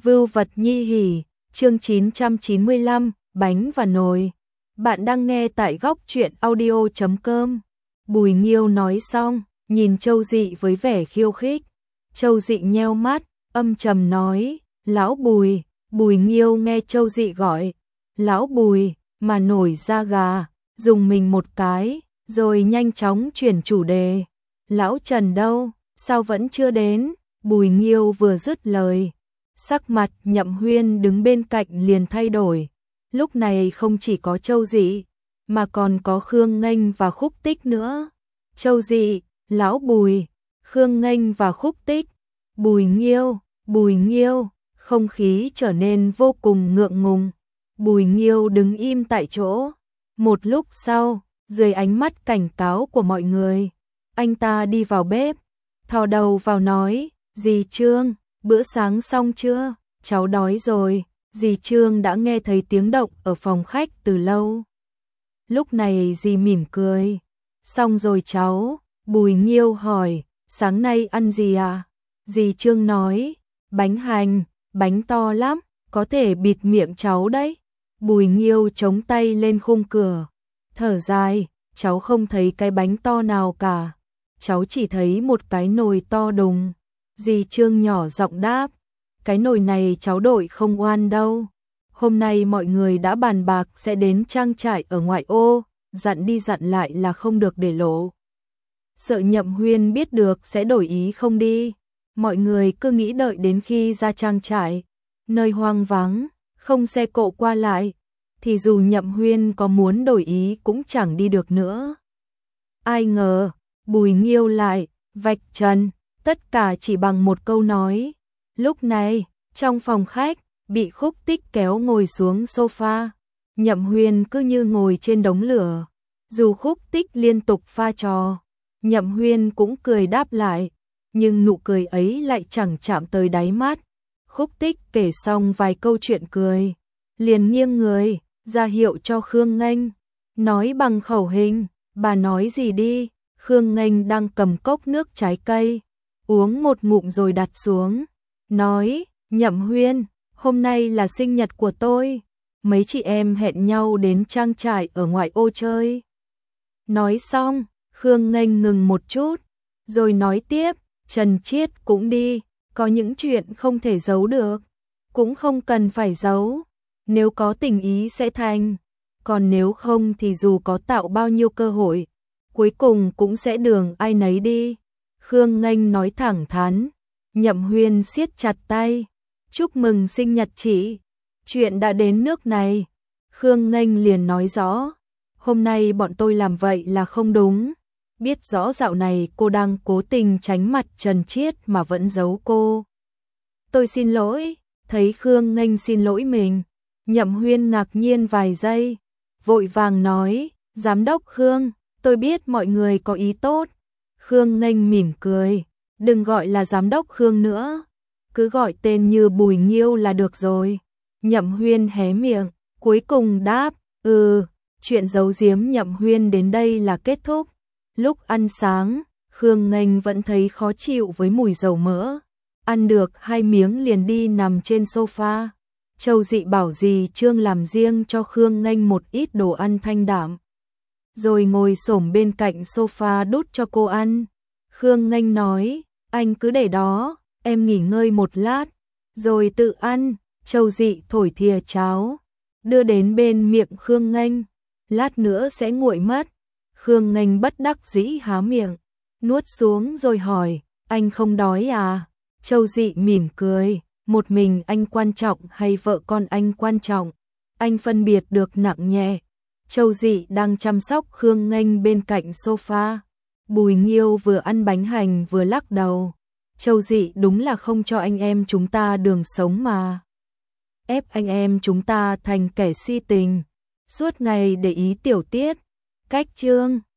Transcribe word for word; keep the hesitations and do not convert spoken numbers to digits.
Vưu vật nhi hỉ, chương chín trăm chín mươi lăm, bánh và nồi. Bạn đang nghe tại góc truyện audio chấm com. Bùi Nghiêu nói xong, nhìn Châu Dị với vẻ khiêu khích. Châu Dị nheo mắt, âm trầm nói, lão Bùi. Bùi Nghiêu nghe Châu Dị gọi, lão Bùi, mà nổi da gà, dùng mình một cái, rồi nhanh chóng chuyển chủ đề. Lão Trần đâu, sao vẫn chưa đến? Bùi Nghiêu vừa dứt lời, sắc mặt Nhậm Huyên đứng bên cạnh liền thay đổi. Lúc này không chỉ có Châu Dị, mà còn có Khương Nghênh và Khúc Tích nữa. Châu Dị, lão Bùi, Khương Nghênh và Khúc Tích, Bùi Nghiêu, Bùi Nghiêu, không khí trở nên vô cùng ngượng ngùng. Bùi Nghiêu đứng im tại chỗ. Một lúc sau, dưới ánh mắt cảnh cáo của mọi người, anh ta đi vào bếp, thò đầu vào nói, dì Trương, bữa sáng xong chưa? Cháu đói rồi. Dì Trương đã nghe thấy tiếng động ở phòng khách từ lâu. Lúc này dì mỉm cười. Xong rồi cháu. Bùi Nghiêu hỏi, sáng nay ăn gì à? Dì Trương nói, bánh hành, bánh to lắm, có thể bịt miệng cháu đấy. Bùi Nghiêu chống tay lên khung cửa, thở dài, cháu không thấy cái bánh to nào cả. Cháu chỉ thấy một cái nồi to đùng. Dì Trương nhỏ giọng đáp, cái nồi này cháu đội không oan đâu. Hôm nay mọi người đã bàn bạc sẽ đến trang trại ở ngoại ô, dặn đi dặn lại là không được để lộ. Sợ Nhậm Huyên biết được sẽ đổi ý không đi. Mọi người cứ nghĩ đợi đến khi ra trang trại, nơi hoang vắng, không xe cộ qua lại, thì dù Nhậm Huyên có muốn đổi ý cũng chẳng đi được nữa. Ai ngờ, Bùi Nghiêu lại vạch trần tất cả chỉ bằng một câu nói. Lúc này, trong phòng khách, bị Khúc Tích kéo ngồi xuống sofa. Nhậm Huyên cứ như ngồi trên đống lửa. Dù Khúc Tích liên tục pha trò, Nhậm Huyên cũng cười đáp lại, nhưng nụ cười ấy lại chẳng chạm tới đáy mắt. Khúc Tích kể xong vài câu chuyện cười, liền nghiêng người, ra hiệu cho Khương Nghênh, nói bằng khẩu hình, bà nói gì đi. Khương Nghênh đang cầm cốc nước trái cây, uống một ngụm rồi đặt xuống, nói, Nhậm Huyên, hôm nay là sinh nhật của tôi, mấy chị em hẹn nhau đến trang trại ở ngoại ô chơi. Nói xong, Khương Nghênh ngừng một chút, rồi nói tiếp, Trần Chiết cũng đi, có những chuyện không thể giấu được, cũng không cần phải giấu, nếu có tình ý sẽ thành, còn nếu không thì dù có tạo bao nhiêu cơ hội, cuối cùng cũng sẽ đường ai nấy đi. Khương Nghênh nói thẳng thắn. Nhậm Huyên siết chặt tay, chúc mừng sinh nhật chị. Chuyện đã đến nước này, Khương Nghênh liền nói rõ, hôm nay bọn tôi làm vậy là không đúng, biết rõ dạo này cô đang cố tình tránh mặt Trần Chiết mà vẫn giấu cô. Tôi xin lỗi. Thấy Khương Nghênh xin lỗi mình, Nhậm Huyên ngạc nhiên vài giây, vội vàng nói, giám đốc Khương, tôi biết mọi người có ý tốt. Khương Nghênh mỉm cười, đừng gọi là giám đốc Khương nữa, cứ gọi tên như Bùi Nghiêu là được rồi. Nhậm Huyên hé miệng, cuối cùng đáp, ừ, chuyện giấu giếm Nhậm Huyên đến đây là kết thúc. Lúc ăn sáng, Khương Nghênh vẫn thấy khó chịu với mùi dầu mỡ, ăn được hai miếng liền đi nằm trên sofa. Châu Dị bảo dì Trương làm riêng cho Khương Nghênh một ít đồ ăn thanh đạm, rồi ngồi xổm bên cạnh sofa đút cho cô ăn. Khương Nghênh nói, anh cứ để đó, em nghỉ ngơi một lát, rồi tự ăn. Châu Dị thổi thìa cháo, đưa đến bên miệng Khương Nghênh, lát nữa sẽ nguội mất. Khương Nghênh bất đắc dĩ há miệng, nuốt xuống rồi hỏi, anh không đói à? Châu Dị mỉm cười, một mình anh quan trọng hay vợ con anh quan trọng? Anh phân biệt được nặng nhẹ. Châu Dị đang chăm sóc Khương Nghênh bên cạnh sofa. Bùi Nghiêu vừa ăn bánh hành vừa lắc đầu. Châu Dị đúng là không cho anh em chúng ta đường sống mà. Ép anh em chúng ta thành kẻ si tình, suốt ngày để ý tiểu tiết. Cách chương